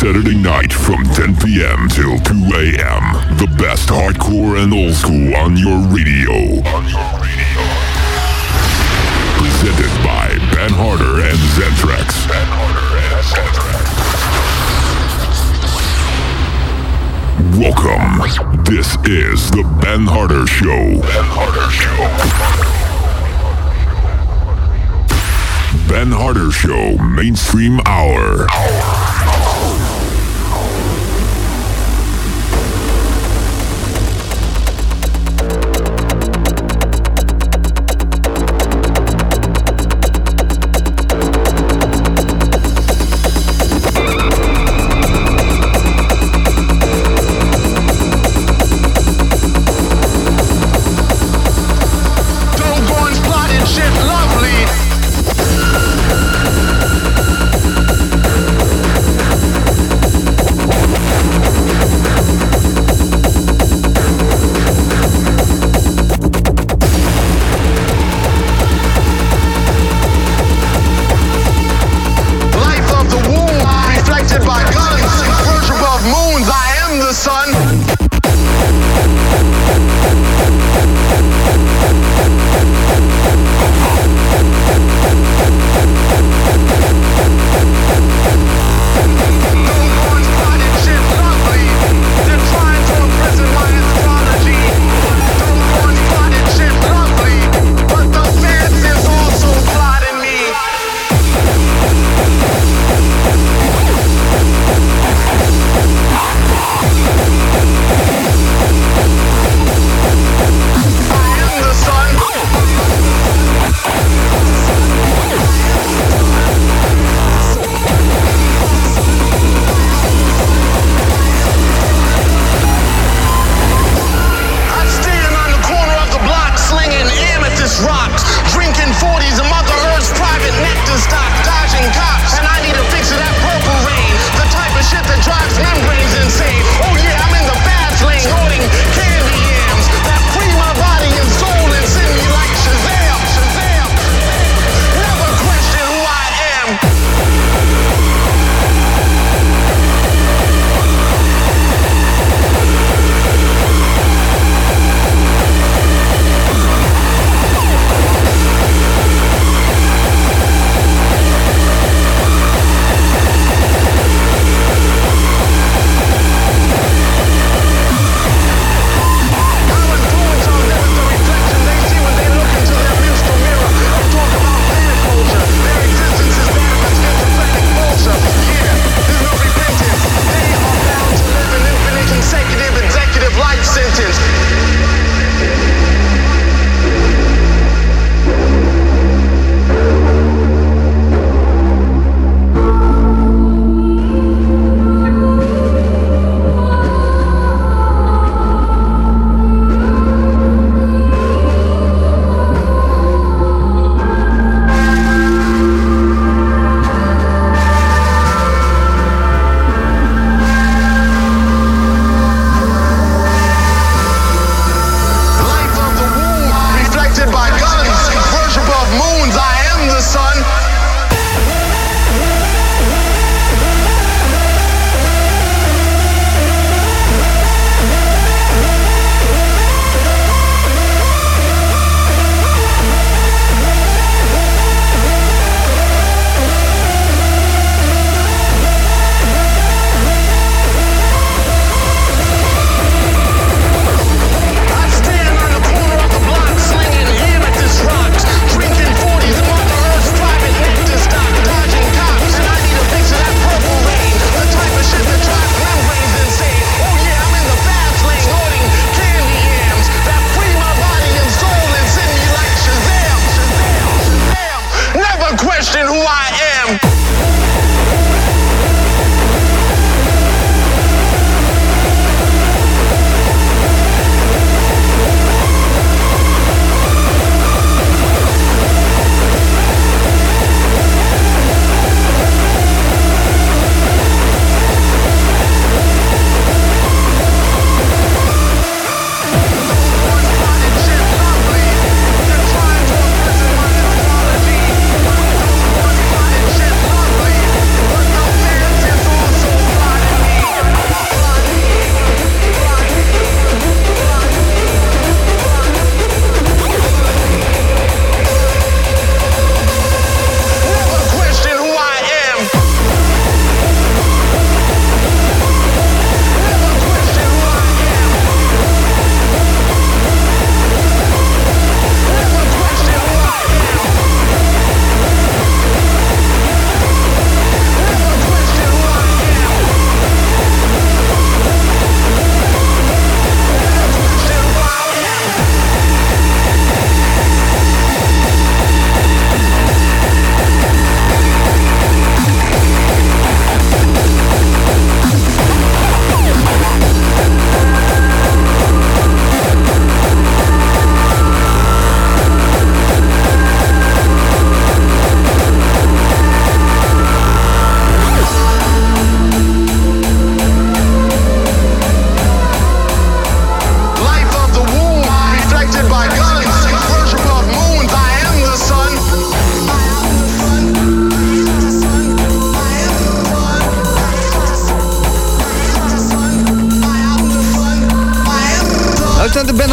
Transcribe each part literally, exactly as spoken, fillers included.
Saturday night from ten p.m. till two a.m. The best hardcore and old school on your radio. On your radio. Presented by Ben Harder and Zentrax. Ben Harder and Zentrax. Welcome. This is the Ben Harder Show. Ben Harder Show. Ben Harder Show Mainstream Hour.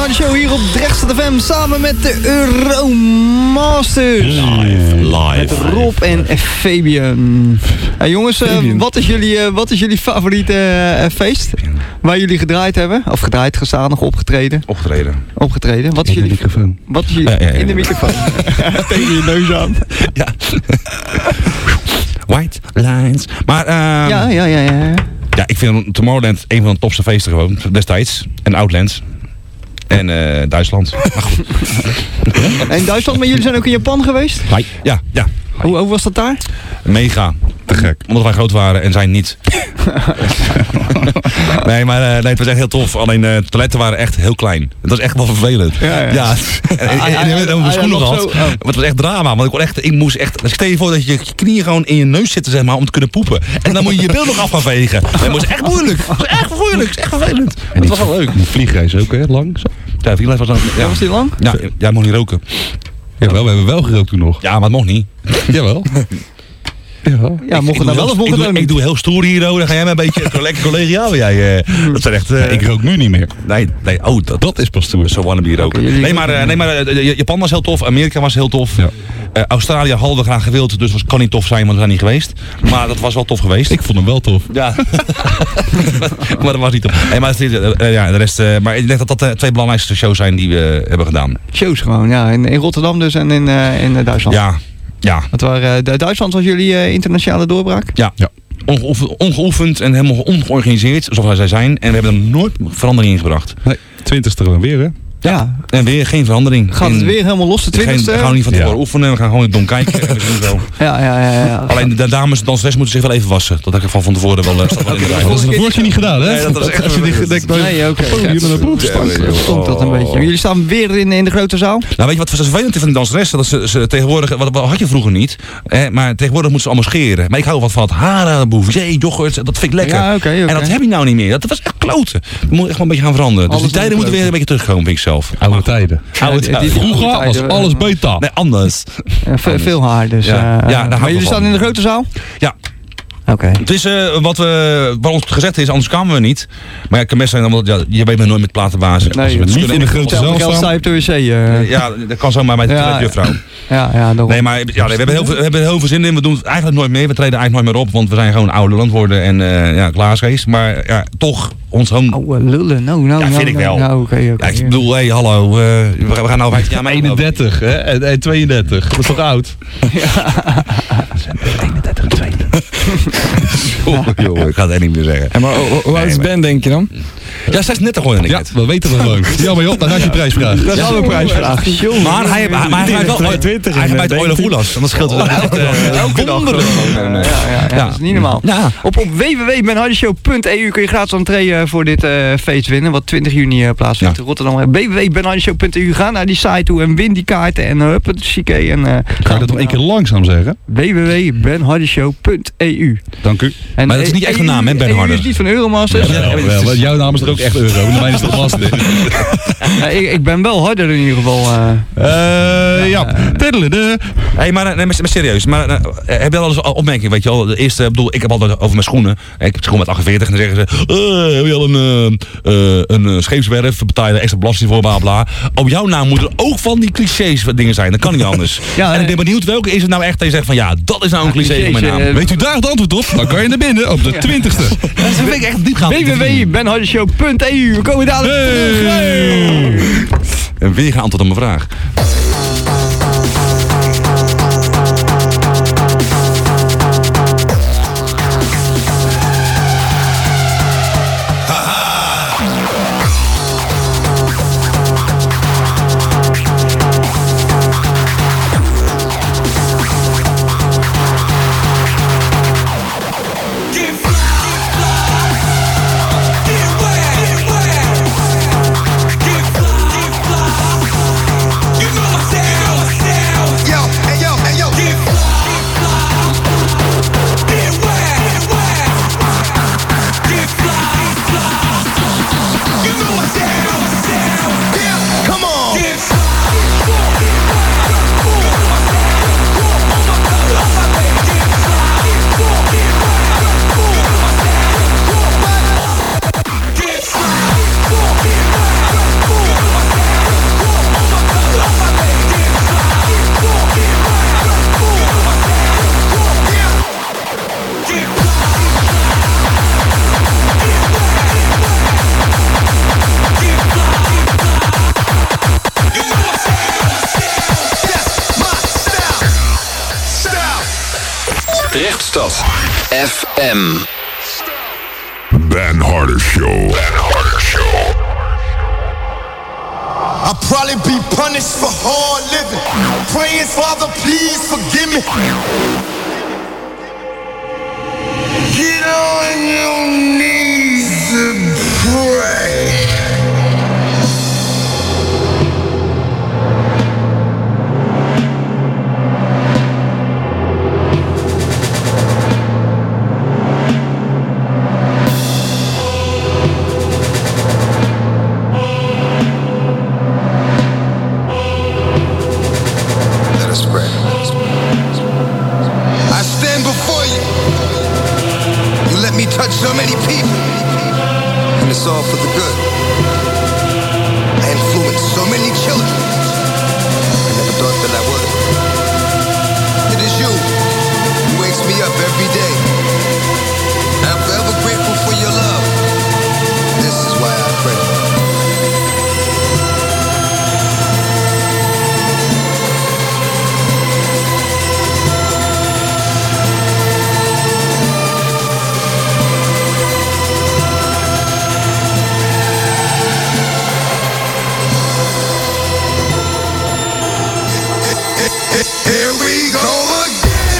Hardy Show hier op Drechtstad F M samen met de Euromasters. Live, live. Met Rob en Fabian. Hey jongens, uh, wat, is jullie, uh, wat is jullie favoriete uh, feest? Waar jullie gedraaid hebben? Of gedraaid, gestaan, nog opgetreden? Opgetreden. Opgetreden. Wat is in jullie... de microfoon. Wat is jullie... Ja, ja, ja. In de microfoon. Tegen je neus aan. Ja. White lines. Maar uh, Ja, ja, ja, ja. ja, ik vind Tomorrowland een van de topste feesten gewoon destijds. En Outlands. En uh, Duitsland. Maar goed. En Duitsland, maar jullie zijn ook in Japan geweest? Ja, ja. Hoe, hoe was dat daar? Mega. Te gek. Omdat wij groot waren en zij niet. nee, maar uh, nee, het was echt heel tof. Alleen uh, de toiletten waren echt heel klein. Het was echt wel vervelend. Ja, ja. ja. En, en, en, en we hebben mijn schoenen gehad. Oh. Maar het was echt drama. Want ik, kon echt, ik moest echt... Dus stel je voor dat je je knieën gewoon in je neus zitten, zeg maar, om te kunnen poepen. En dan moet je je bil nog af gaan vegen. Dat was echt moeilijk. Dat was echt moeilijk. Het is echt vervelend. En het was wel leuk. Die vliegreis ook, hè? Lang. Zo. Ja, vliegreis was dan... Ja. Ja, was die lang? Ja, jij mocht niet roken. Jawel, we hebben wel gerookt toen nog. Ja, maar het mocht niet. Jawel. Jawel. Ja, mocht het nou wel of mocht ik het doe, ook niet? ik doe heel stoer hier, oh, dan ga jij me een beetje lekker collegiaal. Jij, uh, dat zijn echt... Uh, Ik rook nu niet meer. Nee, nee, oh, dat, Dat is pas toe. zo wannabe roken. Oké, jullie nee, maar, uh, nee, maar uh, Japan was heel tof, Amerika was heel tof. Ja. Uh, Australië hadden we graag gewild, dus het kan niet tof zijn, want we zijn niet geweest. Maar dat was wel tof geweest. Ik vond hem wel tof. Ja. maar dat was niet tof. Hey, maar, uh, uh, ja, de rest, uh, maar ik denk dat dat de twee belangrijkste shows zijn die we uh, hebben gedaan. Shows gewoon, ja. In, in Rotterdam dus en in, uh, in uh, Duitsland. Ja, ja. Wat waren, uh, Duitsland was jullie uh, internationale doorbraak? Ja. Ja. Ongeoefend, ongeoefend en helemaal ongeorganiseerd, zoals zij zijn. En we hebben er nooit verandering in gebracht. Nee, twintigste dan weer, hè? Ja. En weer geen verandering. Gaat het In- weer helemaal los, de Geen, twintigste? we gaan niet van tevoren Ja. oefenen, we gaan gewoon dom kijken. En we zien zo. Ja, ja, ja. ja. Alleen de dames en danseres moeten zich wel even wassen. Dat heb ik van, van tevoren wel, uh, staat wel in de Okay, lijn. Dat is de vorige keer niet gedaan, hè? Nee, dat was echt Als je die denkt, nou, Nee, oké. podium en een broek staan. Dat stond dat een beetje. Maar jullie staan weer in, in de grote zaal? Nou, weet je wat vervelend is van die danseres? Dat ze, ze tegenwoordig, wat, wat had je vroeger niet, hè, maar tegenwoordig moeten ze allemaal scheren. Maar ik hou wat van het haren, bouvier, yoghurt, dat vind ik lekker. Ja, oké, oké. En dat heb je nou niet meer. Dat was echt kloten. Dat moet echt wel een beetje gaan veranderen. Dus Alles die tijden moet moeten weer een beetje terugkomen, vind ik zelf. Oude tijden. Oude die- tijden. die- Vroeger was alles beter. Nee, anders. Uh, ve- veel haar dus. Ja. uh, Ja, daar hou ik maar wel jullie van. staan in de grote zaal? Ja. Oké. Het is uh, wat, we, wat ons gezegd is, anders kwamen we niet. Maar ja, het kan best zijn, omdat ja, je weet me nooit met platenbazen. Nee, Als we met niet schoenen- in de grote zaal Hetzelfde geld sta staan. je op de wc. uh. Ja, dat kan zomaar bij de Ja, toiletjuffrouw. Ja, ja, daarom. Nee, maar ja, nee, we, hebben heel veel, we hebben er heel veel zin in. We doen het eigenlijk nooit meer. We treden eigenlijk nooit meer op, want we zijn gewoon oude land worden en uh, ja, klaasgeest. Maar ja, toch, ons home... Oude lullen, nou, nou, Ja, nou, vind ik nou, wel. nou, oké, oké. Ja, ik bedoel, hé, hey, hallo, uh, we, we gaan nou vijftien jaar mee. eenendertig, hè? En, en tweeëndertig. Dat is toch oud? eenendertig en tweeëndertig. Oh, joh, ik ga het echt niet meer zeggen. En maar hoe hoe oud is Nee, Ben, denk je dan? Ja, zesendertig hoorde ik Ja, net. we weten het gewoon. Jammer joh, dan had je prijsvraag. Dat is al een prijsvraag. Jongen. Maar hij, hij, maar hij gaat wel tweeëntwintig hij en, gaat bij eh, het Oile Voelas. En dat scheelt wel echt uh, Elke dag wonderen. gewoon, uh, ja, ja, ja, Ja. dat is niet normaal. Ja. Op, op w w w punt ben hardy show punt e u kun je gratis entree uh, voor dit uh, feest winnen, wat twintig juni uh, plaatsvindt Ja. in Rotterdam. w w w punt ben hardy show punt e u, ga naar die site toe en win die kaarten en uh, hup, het is chique. En, uh, Ga je dat nog één keer langzaam zeggen? w w w punt ben hardy show punt e u. Dank u. En Maar dat is niet echt een naam, hè, Ben E U Harder? is niet van Euromasters. Ja, Wel, wel, want jouw naam is er ook echt euro. En de mijne is toch vast. Ja, ik, ik ben wel harder in ieder geval. Uh. Eh, ja. Tiddelen. Hey, maar, nee, maar, maar serieus, maar, uh, heb je al eens opmerking, weet je wel? De eerste, ik bedoel, ik heb altijd over mijn schoenen. Ik heb schoenen met achtenveertig en dan zeggen ze, uh, heb je al een, uh, uh, een uh, scheepswerf, betaal je er extra belasting voor, bla bla. Op jouw naam moeten er ook van die clichés wat dingen zijn, dat kan niet anders. Ja, en ik ben benieuwd welke is het nou echt dat je zegt van ja, dat is nou een cliché van mijn naam. cliché, uh, Weet u daar het antwoord op? Dan kan je naar binnen op de twintigste. Dat vind ik echt diep gaan. w w w punt ben hardy show punt e u. We komen dadelijk terug. Hey. En weer gaan antwoord op mijn vraag. You know Hoofdstad F M. Ben Harder Show. Ben Harder Show. I'll probably be punished for hard living. Praying, Father, please forgive me. Get on your knees and pray. Touch so many people, and it's all for the good. I influenced so many children. I never thought that I would. It is you who wakes me up every day. I'm forever grateful for your love. This is why I pray. Here we go again.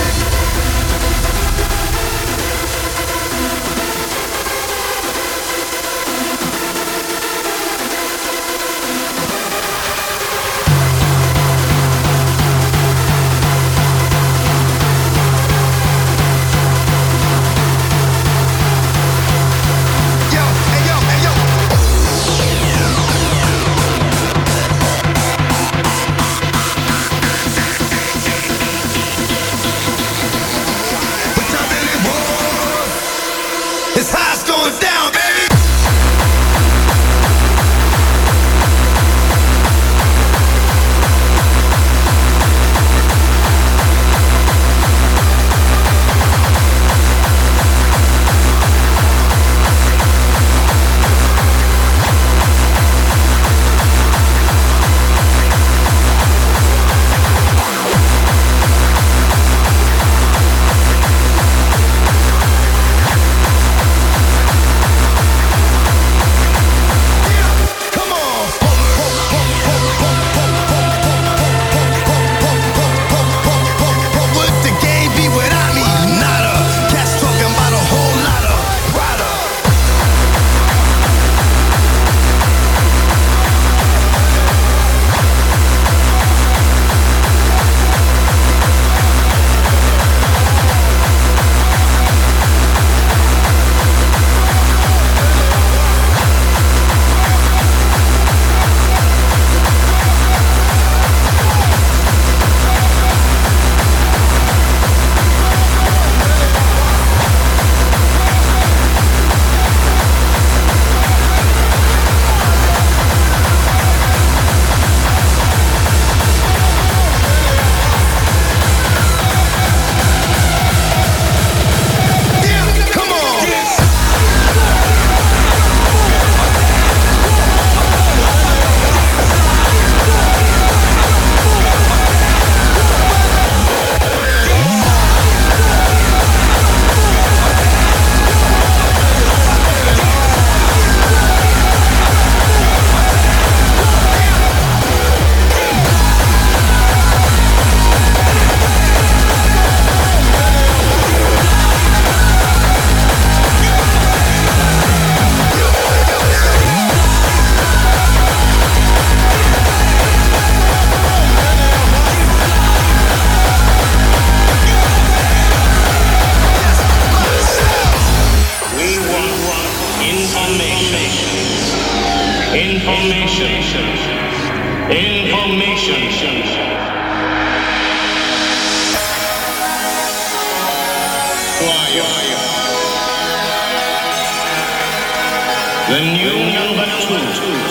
The new number two.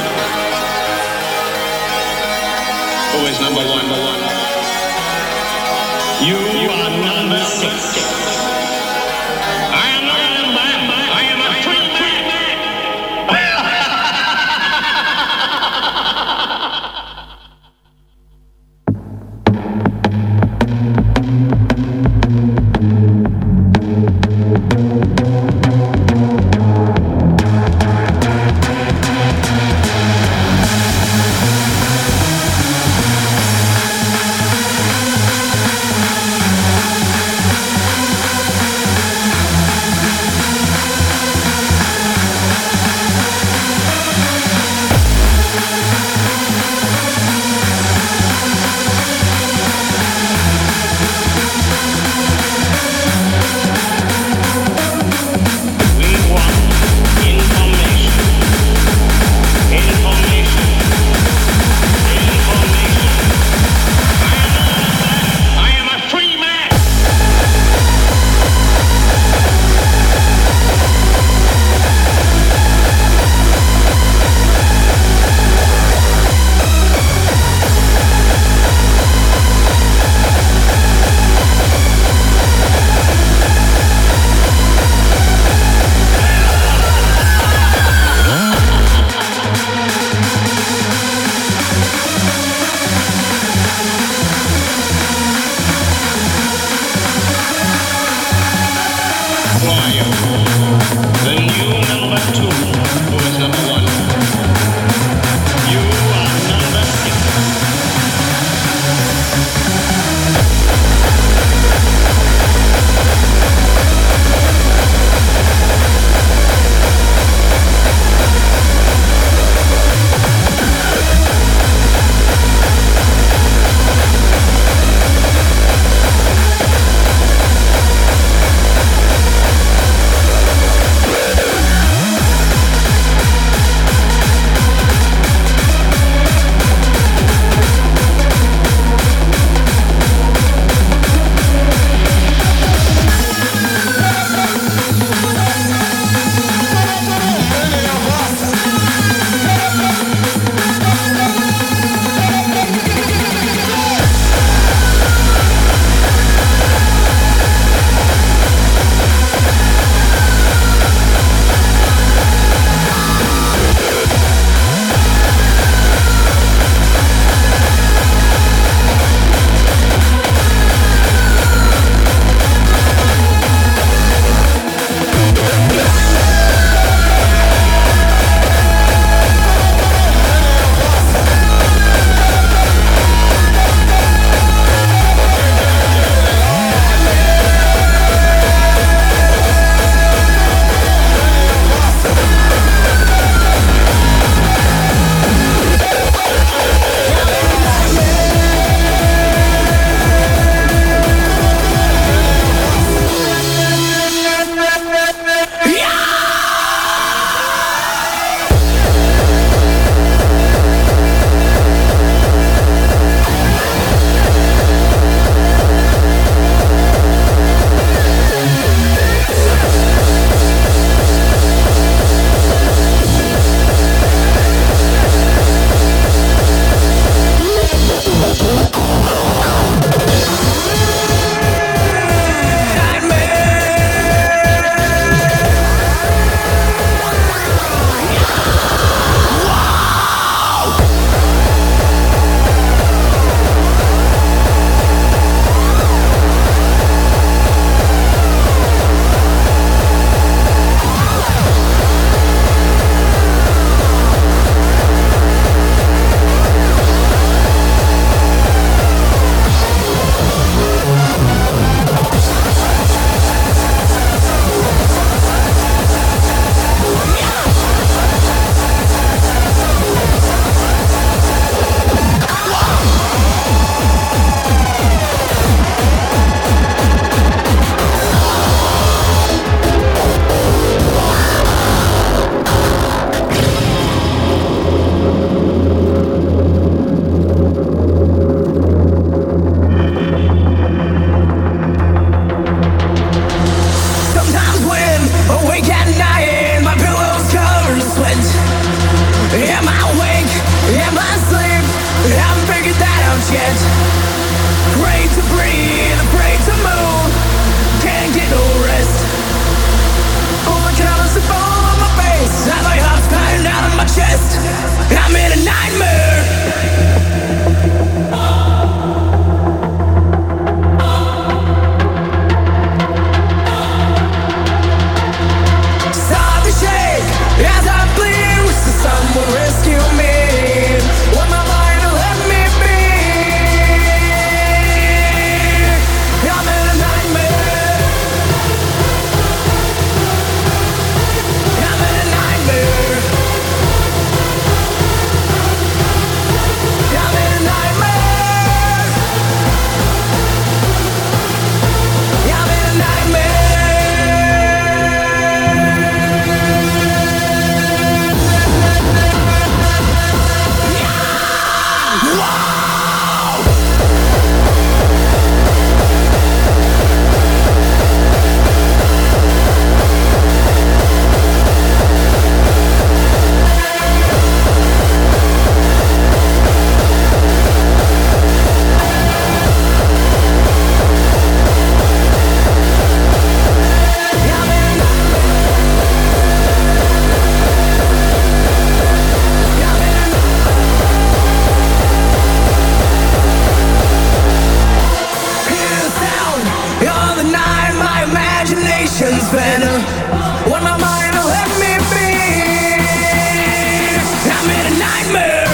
Who is number one? You are number six. I am not a number. I am a trick man. Afraid to breathe, afraid to move. Can't get no rest. All the colors that fall on my face. Now my heart's pounding down in my chest. I'm in a nightmare. Start to shake as I bleed. Wish the sun would rescue me. When my mind will let me be. I'm in a nightmare. I'm in a nightmare. I'm in a nightmare. I'm in a nightmare. Better when my mind will let me be. I'm in a nightmare.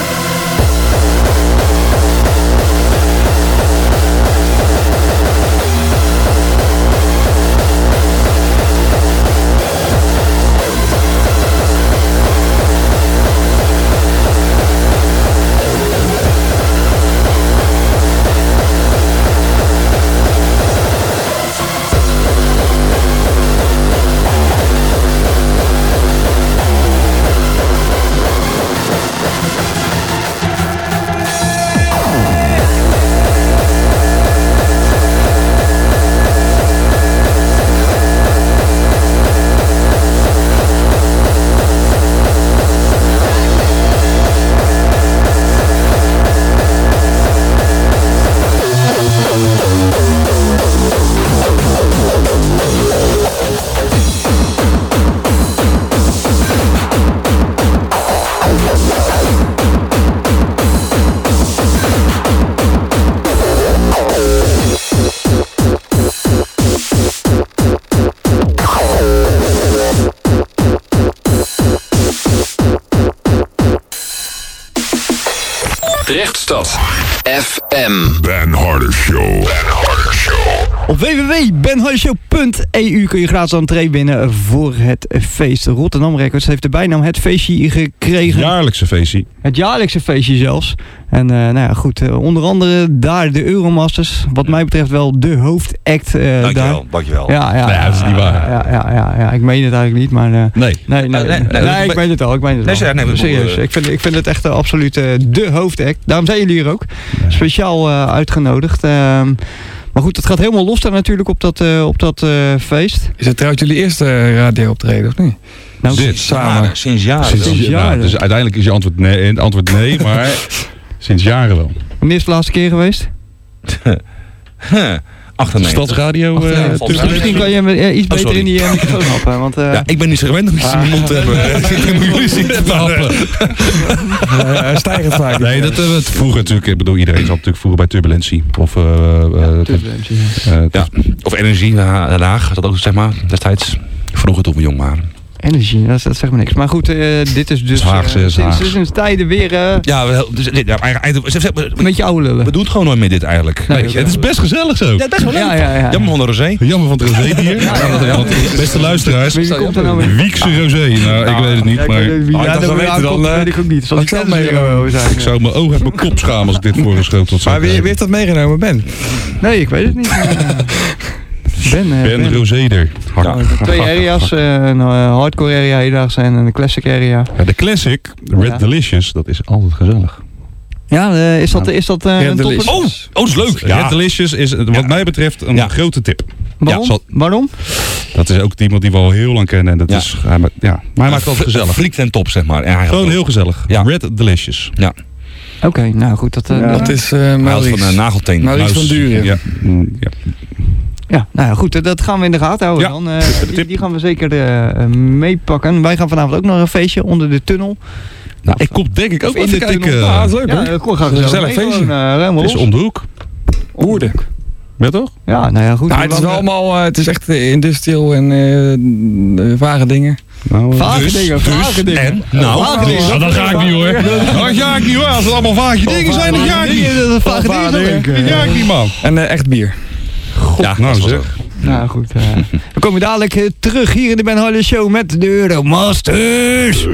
Rechtstad F M. Ben Harder Show. Ben Harder Show. Op w w w punt ben harder show punt e u kun je gratis entree winnen voor het feest. Rotterdam Records heeft de bijnaam het feestje gekregen. Jaarlijkse feestje. Het jaarlijkse feestje zelfs. En uh, nou ja, goed, uh, onder andere daar de Euromasters. Wat mij betreft wel de hoofdact uh, Dankjewel, daar. dankjewel. Ja, ja, Nee, dat is niet waar. Ja, ja, ja, ja, ik meen het eigenlijk niet, maar... Uh, Nee. Nee, nee, nee, nee, nee, nee, nee, ik meen het al, ik meen het nee, al. nee, nee, nee, serieus, uh, ik vind, ik vind het echt uh, absoluut uh, de hoofdact. Daarom zijn jullie hier ook. Speciaal uh, uitgenodigd. Uh, maar goed, het gaat helemaal los daar natuurlijk op dat, uh, op dat uh, feest. Is het trouwens jullie eerste uh, radio-optreden, of niet? Nou, Dit. Samen. Sinds jaren. Sinds, Sinds ja, jaren. dus uiteindelijk is je antwoord nee, het antwoord nee maar sinds jaren wel. Wanneer is de laatste keer geweest? achtennegentig. Stadsradio. Achtennegentig. Uh, Volgens Dus mij. misschien kan je me, uh, iets Oh, beter sorry. in die uh, microfoon happen. Want, uh, Ja, ik ben niet zo gewend om iets in mijn mond te hebben. Jullie zien het wel. Hij stijgt vaak. Nee, dat uh, het vroeger natuurlijk. Ik bedoel, iedereen zat natuurlijk vroeger bij Turbulentie. Of, uh, uh, turbulentie, uh, Ja. Of Energie, uh, Den Haag, dat ook zeg maar destijds. Vroeger toen we jong waren. Energie, dat, dat zegt me niks. Maar goed, uh, dit is dus Het is Haagse, uh, het is sinds, Haags. sinds tijden weer uh, Ja, we, dus, dit, ja eigenlijk, eigenlijk, een beetje oude lullen. we doen het gewoon nooit meer dit eigenlijk. Nee, Weet je. het is best gezellig zo. Ja, best wel leuk. Ja, ja, ja. Jammer van de rosé. Jammer van het rosé hier. ja. Want, beste luisteraars. Wie komt er nou mee? Wiekse rosé. Nou, ik weet het niet, Ja, ik maar weet het niet. Oh, ik Ja, dacht, dat dat weet weet je dan, weet ik ook niet. Zal Had ik ik zelf zelf meegenomen meegenomen zijn? ik zou mijn ogen uit mijn kop schamen als ik dit voorgeschoteld zou Maar wie, wie krijgen. heeft dat meegenomen, Ben? Nee, ik weet het niet. Ben, uh, Ben Roséder. Ja. Twee area's, uh, een uh, hardcore area hedaags en een classic area. Ja, de classic, Red Ja. Delicious, dat is altijd gezellig. Ja, uh, is dat, is dat uh, Red een topper? Delicious. Oh, oh, dat is leuk. Red Delicious is wat Ja. mij betreft een Ja. grote tip. Waarom? zal- Waarom? Dat is ook iemand die we al heel lang kennen. En dat Ja. is, hij, ma- ja. Maar hij maakt het altijd gezellig. Flikt en top, zeg maar. Ja, Gewoon heel gezellig. Ja. Red Delicious. Ja. Oké, okay, nou goed. Dat, uh, ja, dat is uh, Maurice. van uh, Nagelteen. Maurice van Duren. Ja. ja. Ja, nou ja, goed. Dat gaan we in de gaten houden Ja. dan. Uh, die, die gaan we zeker uh, meepakken. Wij gaan vanavond ook nog een feestje onder de tunnel. Nou, ik kom denk ik ook in even de kijken. tunnel. Ah, dat is leuk Ja, hoor. kom, gaan we Een zo gezellig mee feestje. gewoon, uh, Het is om de hoek. Oerde. Ja toch? Ja, nou ja, goed. Nou, het is wel allemaal, uh, het is echt uh, industrieel en uh, uh, vage dingen. Nou, Vage Dus, dingen, dus, vage dingen. en, nou, Vage dingen. nou, dat ga ik niet hoor. Dat ga ik niet hoor. Als het allemaal vage dingen zijn, dan ga ik niet. Dat is vage dingen. Dat ga ik niet, man. En uh, echt bier. Ja, nou dat is wel zeg. zo. Nou goed. Uh, we komen dadelijk uh, terug hier in de Ben Harley Show met de Euromasters.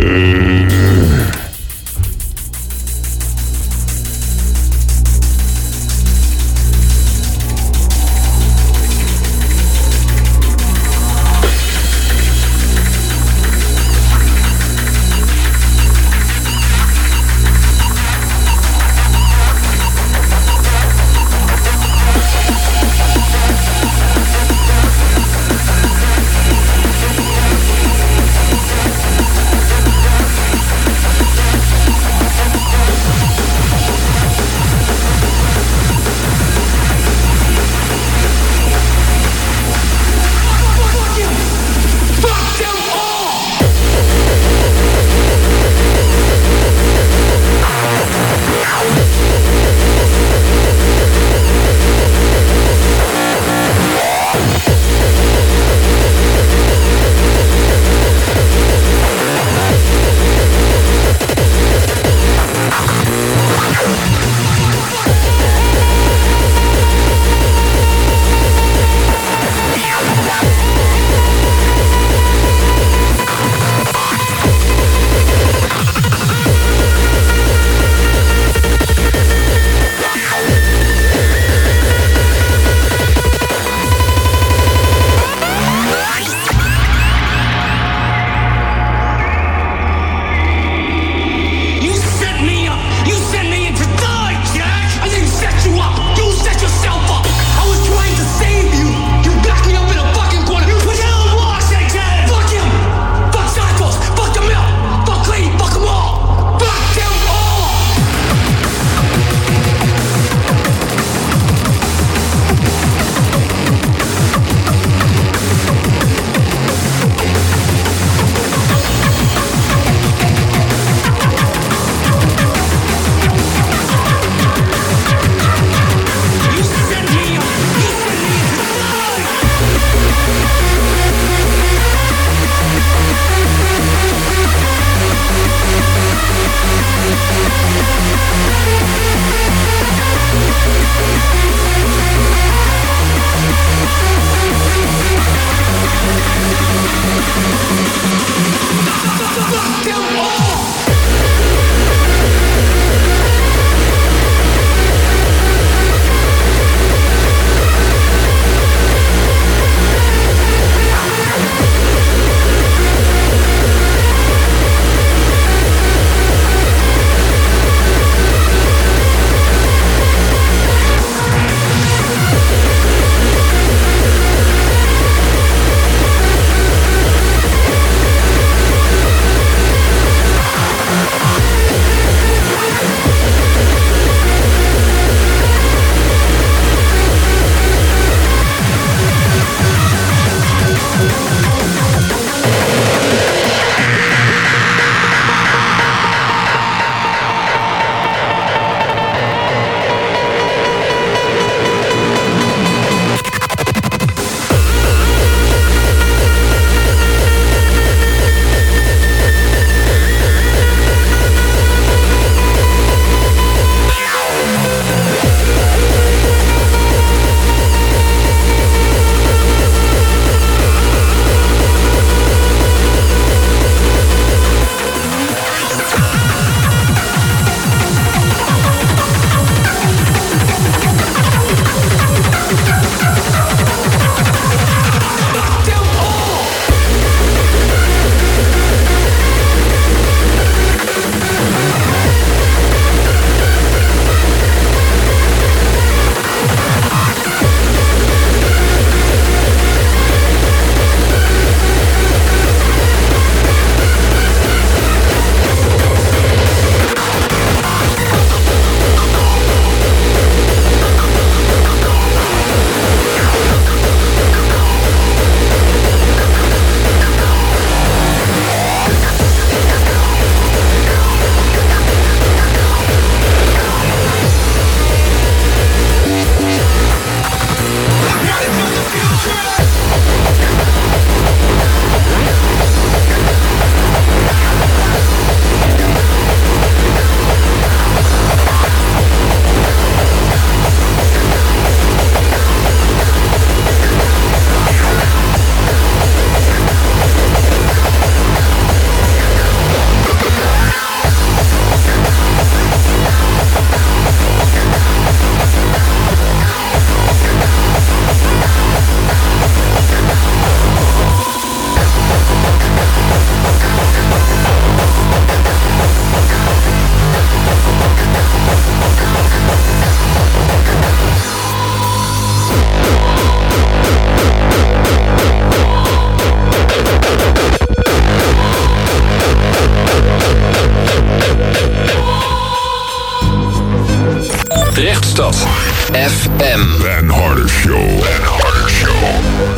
M. Ben Harder Show. Ben Harder Show.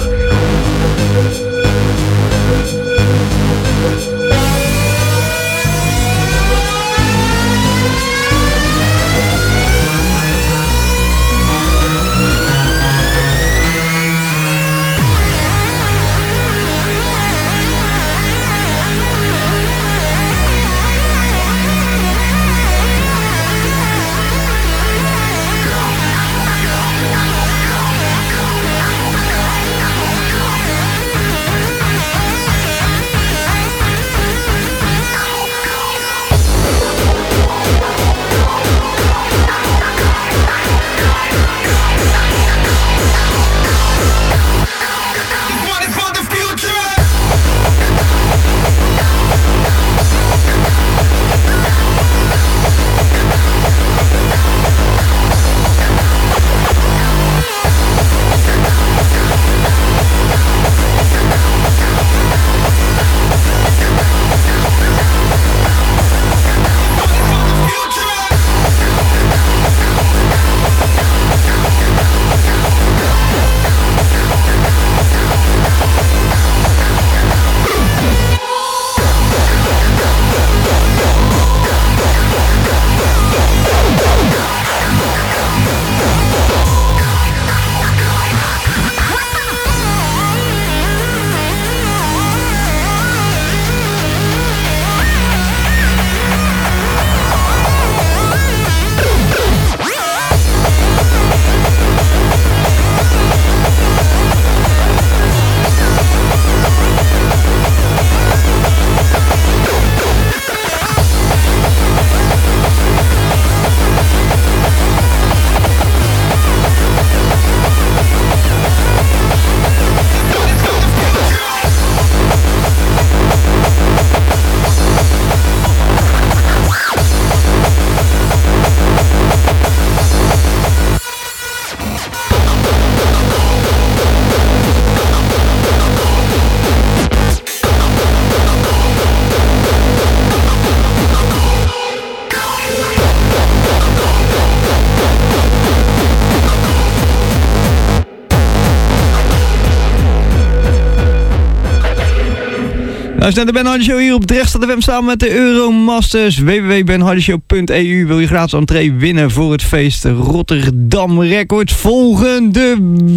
Luister naar de Ben Hardy Show hier op Drechtstad F M samen met de Euromasters. w w w punt ben hardy show punt e u. Wil je gratis entree winnen voor het feest Rotterdam Records volgende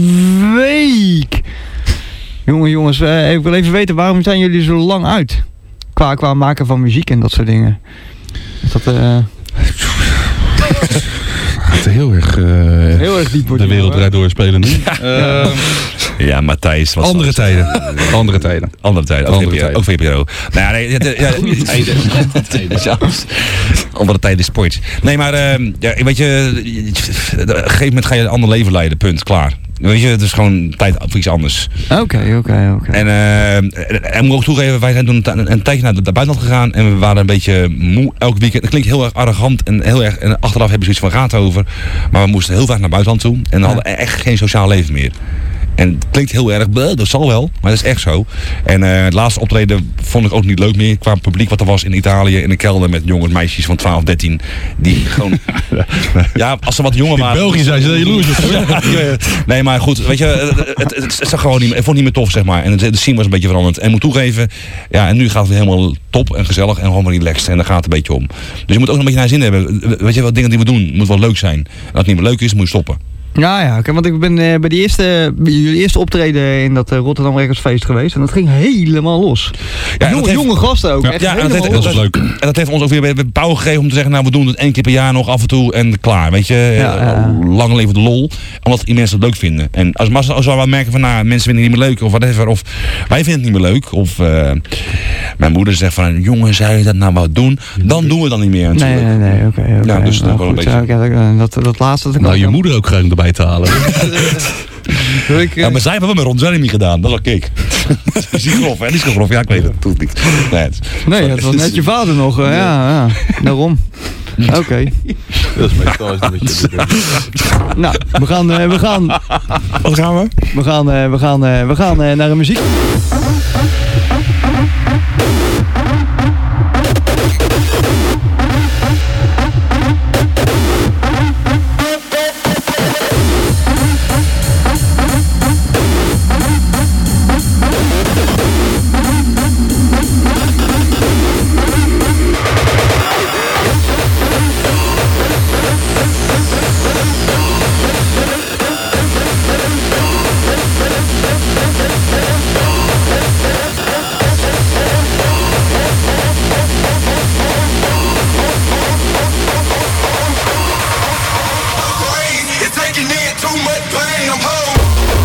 week. Jongen, jongens, uh, ik wil even weten, waarom zijn jullie zo lang uit? Qua, qua maken van muziek en dat soort dingen. Is dat... Uh... Het heel erg, uh, heel erg diep wordt de wereld eruit doorspelen nu. Uh, ja, Matthijs. Was andere, tijden. andere tijden. Andere tijden. Ook andere tijden. Ook V P R O. Nou ja, nee, ja, ja, tijden. Ja, andere tijden sport. Nee, maar uh, ja, weet je, op een gegeven moment ga je een ander leven leiden. Punt. Klaar. Weet je, het is gewoon tijd voor iets anders. Oké, oké, oké. En uh, en moet ook toegeven, wij zijn toen een, een tijdje naar het buitenland gegaan en we waren een beetje moe elk weekend. Dat klinkt heel erg arrogant en heel erg, en achteraf hebben we zoiets van gaat over. Maar we moesten heel vaak naar buitenland toe en we hadden echt geen sociaal leven meer. En het klinkt heel erg, dat zal wel, maar dat is echt zo. En uh, het laatste optreden vond ik ook niet leuk meer qua publiek wat er was in Italië in een kelder met jongens, meisjes van twaalf, dertien. Die gewoon, ja, als ze wat jonger waren. In België zijn ze jaloers op. Ja, nee, maar goed, weet je, het, het, het, het, het gewoon niet meer, ik vond het niet meer tof, zeg maar. En de scene was een beetje veranderd. En moet toegeven, ja, en nu gaat het helemaal top en gezellig en gewoon relaxed. En daar gaat het een beetje om. Dus je moet ook nog een beetje naar zin hebben. Weet je, wat dingen die we doen, moet wel leuk zijn. En als het niet meer leuk is, moet je stoppen. Ja, ja, okay, want ik ben uh, bij, die eerste, bij jullie eerste optreden in dat uh, Rotterdam Records feest geweest. En dat ging helemaal los. Ja, jonge, heeft, jonge gasten ook. Ja, echt ja en dat, heeft, dat was leuk. En dat heeft ons ook weer bij Pauw gegeven om te zeggen, nou we doen het één keer per jaar nog af en toe en klaar. Weet je, ja, ja. lang leven de lol. Omdat die mensen het leuk vinden. En als, als, als we merken van, nou mensen vinden het niet meer leuk of whatever. Of wij vinden het niet meer leuk. Of uh, mijn moeder zegt van, jongen, zou je dat nou wat doen? Dan doen we dan niet meer natuurlijk. Nee, nee, nee, oké. Okay, okay. Ja, dus nou, nou, goed, een beetje... ja, dat, dat laatste... Dat nou, je moeder ook graag erbij te halen. ik, ja, maar zij hebben we met Ron Jeremy gedaan. Dat was kick. Is die grof, hè? Die is grof. Ja, ik weet het. Dat niet. Nee, het, nee, het was net je vader nog. Uh, ja, ja. Daarom. Oké. Okay. Dat is meestal een beetje... Nou, we gaan... Uh, we gaan Wat gaan we? We gaan, uh, we gaan, uh, we gaan uh, naar de muziek. wet plane, I'm home.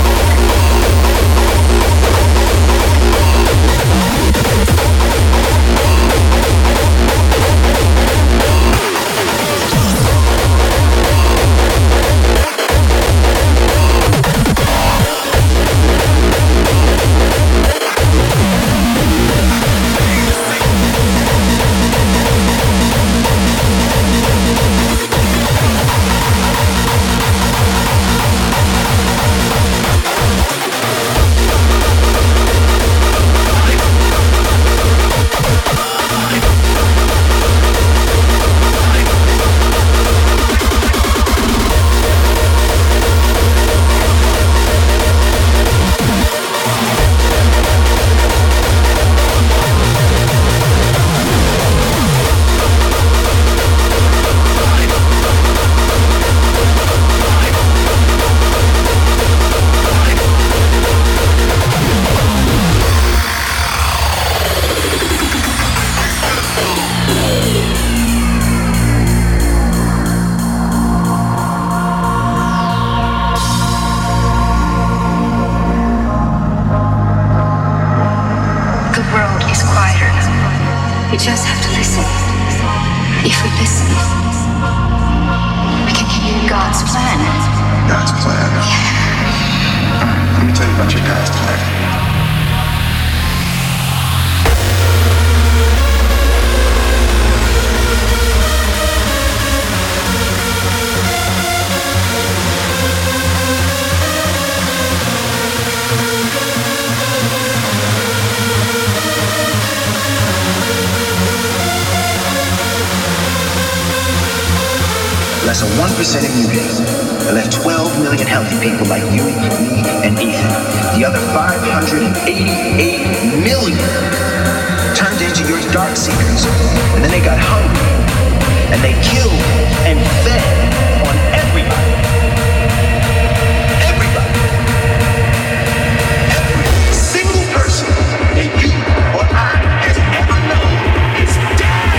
Less than one percent of mutants that left twelve million healthy people like you, me, and Ethan. The other five hundred eighty-eight million turned into your dark seekers. And then they got hungry. And they killed and fed on everybody. Everybody. Every single person that you or I has ever known is dead.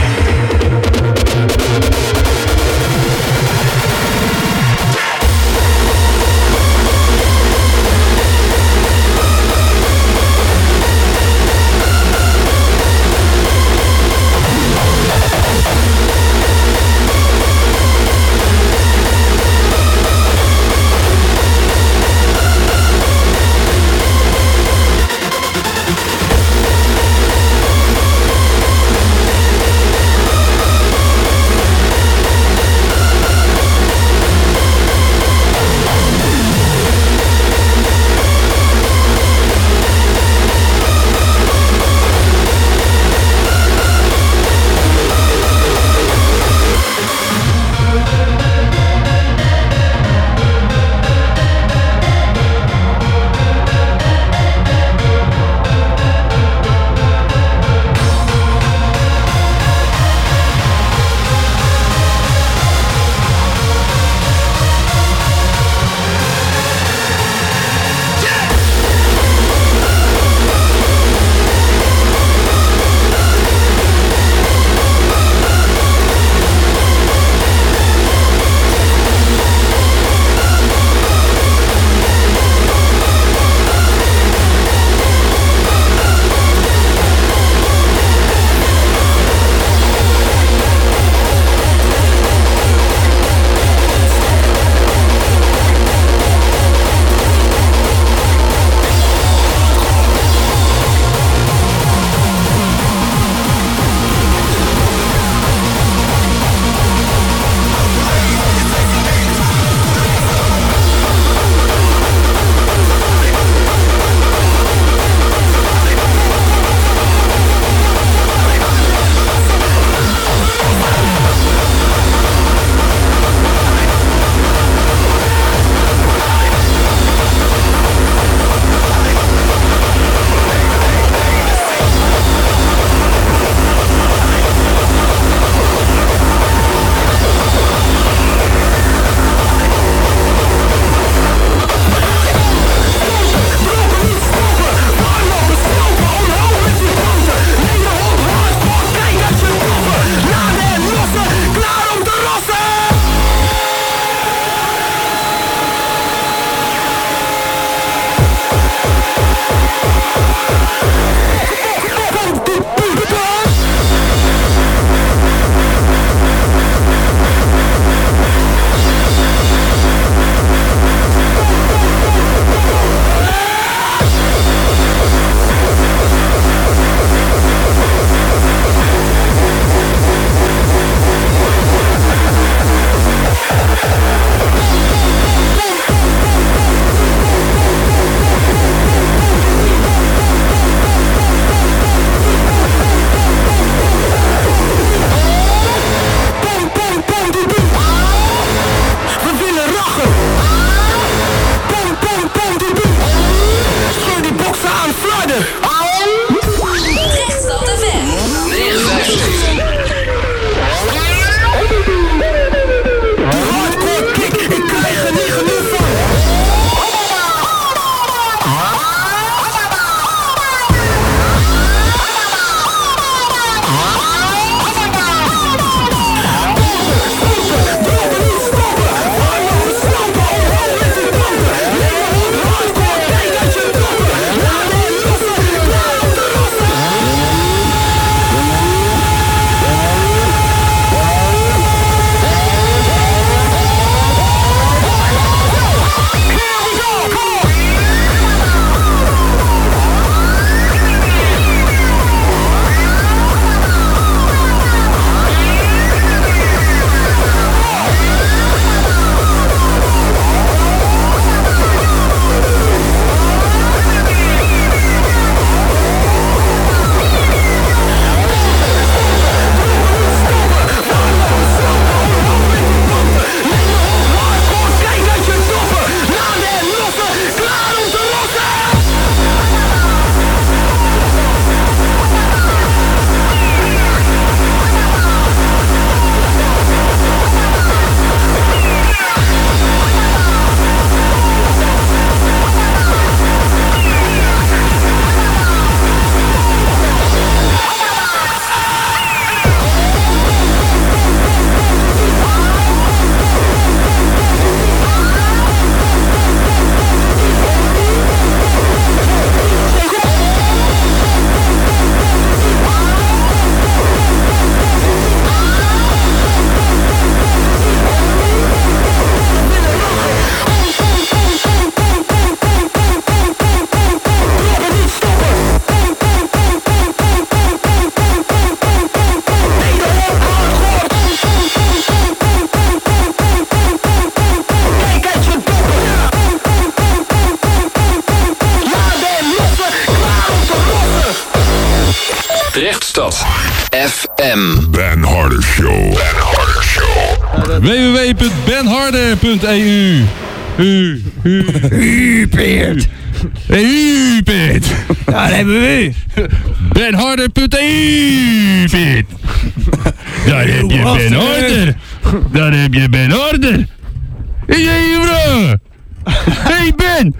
Zoekstad F M. Ben Harder Show. Ben Harder Show. w w w punt ben harder punt e u. U, u, U, Peert. u, Pit. Daar hebben we. ben harder punt e u, Pit. Daar heb je Ben Harder. Daar heb je Ben Harder. Hey, hey, bro. Hey, Ben.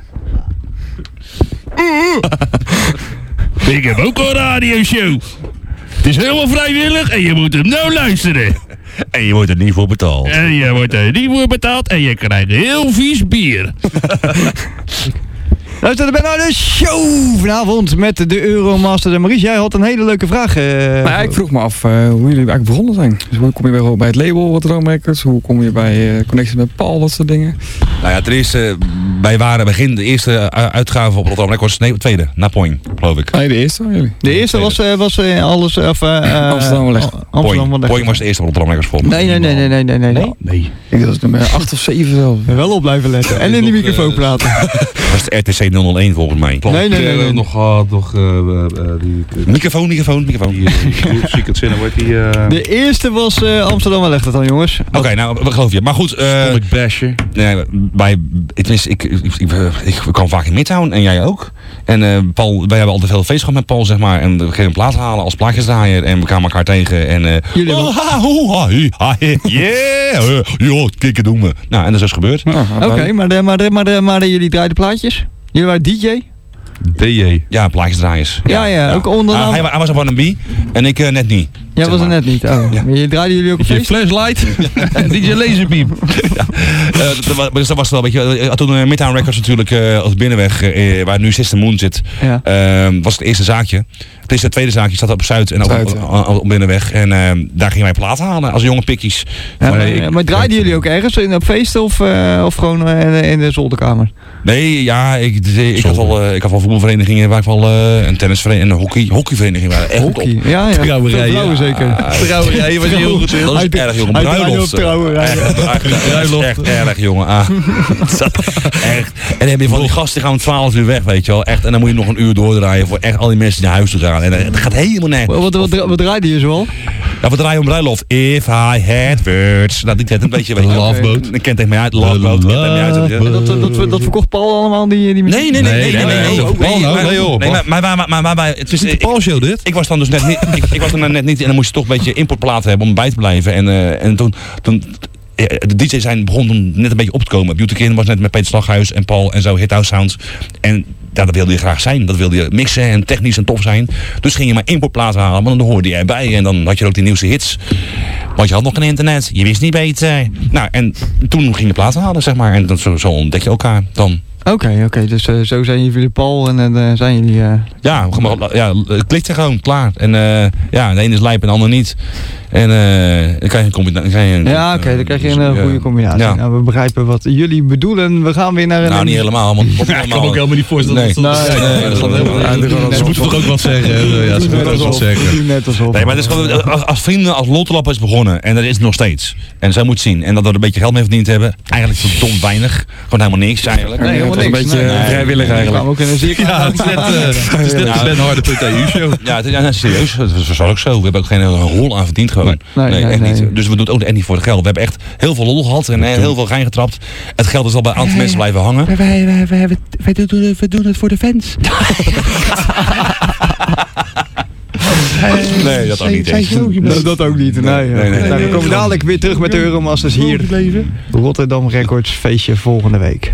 Ik heb ook een radioshow. Het is helemaal vrijwillig en je moet hem nou luisteren. En je wordt er niet voor betaald. En je wordt er niet voor betaald en je krijgt heel vies bier. Luister naar de Ben Harder Show vanavond met de Euromaster. En Maurice, jij had een hele leuke vraag. Uh, nou ja, ik vroeg me af uh, hoe jullie eigenlijk begonnen zijn. Dus hoe kom je bij, bij het label Rotterdam Records? Hoe kom je bij uh, connecties met Paul, dat soort dingen? Nou ja, ten eerste, wij waren begin de eerste uitgave op Rotterdam Records. Nee, de tweede, na Point, geloof ik. Nee, de eerste van jullie. De eerste was, uh, was uh, alles... Of, uh, Amsterdam Belegd. Point, Point was de eerste op Rotterdam Records volgens mij. Nee, nee, nee, nee, nee, nee. nee. nee. Ik denk dat het nummer acht of zeven zelfs. Wel op blijven letten. En in de microfoon praten. Dat was de R T C nul nul één volgens mij. Nee, nee, nee. nee. Nog gehad, nog... Uh, uh, die, microfoon, microfoon, microfoon. Die, uh, Secret Sinner wordt die... Uh... De eerste was uh, Amsterdam Belegd het dan, jongens. Oké, okay, nou, we geloof je. Maar goed... Uh, ik bashen. Nee, bij... Ik, ik, ik, ik, ik, ik kwam vaak in Midtown en jij ook. En uh, Paul, wij hebben altijd veel feest gehad met Paul, zeg maar. En we gingen een plaat halen als plaatjesdraaier. En we kwamen elkaar tegen. En... Uh, Jullie oh, ha, oh, ha, ha, yeah! Uh, joh, kikken doen we. Nou, en dat is dus gebeurd. Ja, Oké, okay, maar, de, maar, de, maar, de, maar de, jullie draaiden plaatjes? Jullie waren D J? D J. Ja, plaatjesdraaiers. Ja, ja, ja, ook onder uh, hij, hij was op een B en ik uh, net niet. Jij was er net niet. Oh. Ja. Maar je draaiden jullie ook op feest? Flashlight en D J Laserbeam. Ja. Uh, dus dat was wel een beetje... Uh, toen uh, Midtown Records natuurlijk uh, als binnenweg, uh, waar nu System Moon zit, ja. uh, was het eerste zaakje. Het is het tweede zaakje, staat op Zuid en Zuid, op, ja. op, op binnenweg. En uh, daar gingen wij platen halen als jonge pikkies. Ja, maar, ik, maar draaiden jullie ook ergens in op feesten of, uh, of gewoon uh, in de zolderkamer? Nee, ja, ik, ik, had wel, uh, ik had wel voetbalverenigingen waar ik wel uh, een tennisvereniging en een hockey, hockeyvereniging waren echt hockey. op. Ja, ja. Trouwerij, ja. zeker. Trouwerij was heel goed. Dat is erg jongen. Bruiloft. Echt erg jongen. Ah. Echt. En dan heb je van die gasten die gaan om twaalf uur weg, weet je wel. Echt. En dan moet je nog een uur doordraaien voor echt al die mensen die naar huis toe gaan. En het gaat helemaal nergens. Wat, wat, wat, wat draaide je zoal? Ja, we draaien om bruiloft. If I had words. Nou, die kent een beetje, weet je. Loveboat. Ik ken tegen mij uit. Loveboat. Dat, dat, dat, dat verkocht Paul allemaal die, die nee, nee, nee, nee, nee, nee, nee, maar, maar, maar, maar, maar, het is, ik, Paul-show dit? Ik was dan dus net niet, ik, ik was dan net niet, en dan moest je toch een beetje importplaten hebben om bij te blijven. En, uh, en toen, toen, de D J's zijn begonnen net een beetje op te komen. Beauty King was net met Peter Slaghuis en Paul en zo, Hit House Sounds. En ja, dat wilde je graag zijn. Dat wilde je mixen en technisch en tof zijn. Dus ging je maar importplaten halen, want dan hoorde je erbij. En dan had je ook die nieuwste hits. Want je had nog geen internet. Je wist niet beter. Nou, en toen ging je platen halen, zeg maar. En dan, zo, zo ontdek je elkaar dan. Oké, okay, oké. Okay. Dus uh, zo zijn jullie Paul en dan uh, zijn jullie... Uh... Ja, ja, het klikt er gewoon, klaar. En uh, ja, de ene is lijp en de ander niet. En uh, dan krijg je een combinatie. Ja, oké, okay, dan krijg je een uh, goede combinatie. Ja. Nou, we begrijpen wat jullie bedoelen. We gaan weer naar een... Nou, niet helemaal. Want ja, ik kan me ook helemaal niet voorstellen. Nee, nee, nee, nee, nee, nee, nee, nee, nee, ze moeten toch ook wat zeggen. Ja, ze moeten ook wat zeggen. Nee, maar het is gewoon, als, als vrienden, als Lottelap is begonnen. En dat is het nog steeds. En zij moet zien. En dat we er een beetje geld mee verdiend hebben. Eigenlijk verdomd weinig. Gewoon helemaal niks eigenlijk. Nee, helemaal niks. Een beetje nee, vrijwillig nee, eigenlijk. Ook in een zeker. Ja, het is net, uh, het is net ja, de Ben Harder punt e u show. Ja, het, ja, serieus. Dat is ook zo. We hebben ook geen rol aan verdiend gewoon. Nee, nee, nee, echt nee. niet. Dus we doen het ook echt niet voor het geld. We hebben echt heel veel lol gehad en heel veel gein getrapt. Het geld is al bij een aantal mensen blijven hangen. Wij, wij, wij, wij, wij, doen, wij doen het voor de fans. Nee, dat ook niet eens. Dat, dat ook niet, nee. nee, nee, nee, nou, we komen dadelijk weer terug met de Euromasters hier. Rotterdam Records feestje volgende week.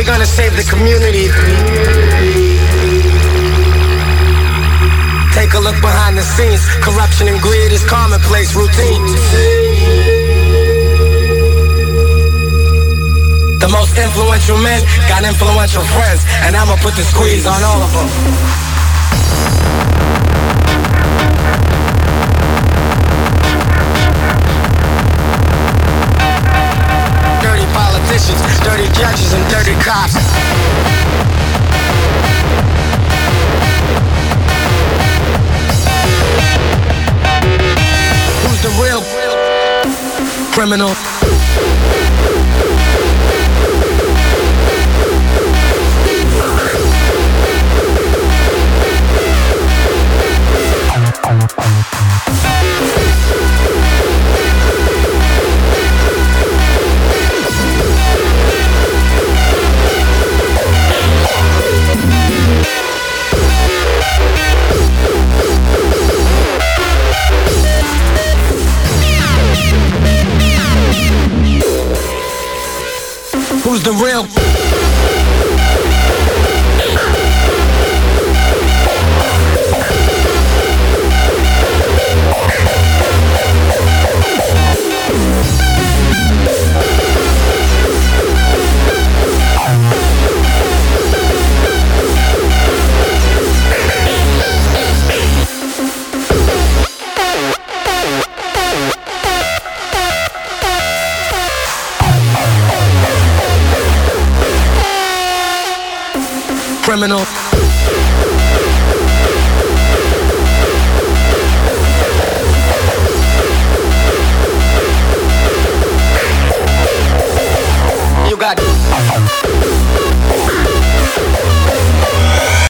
gonna save the community. Take a look behind the scenes. Corruption and greed is commonplace routine. The most influential men got influential friends, and I'ma put the squeeze on all of them. Dirty politicians, dirty judges, and dirty cops. Who's the real criminal? Who's the real? Criminal.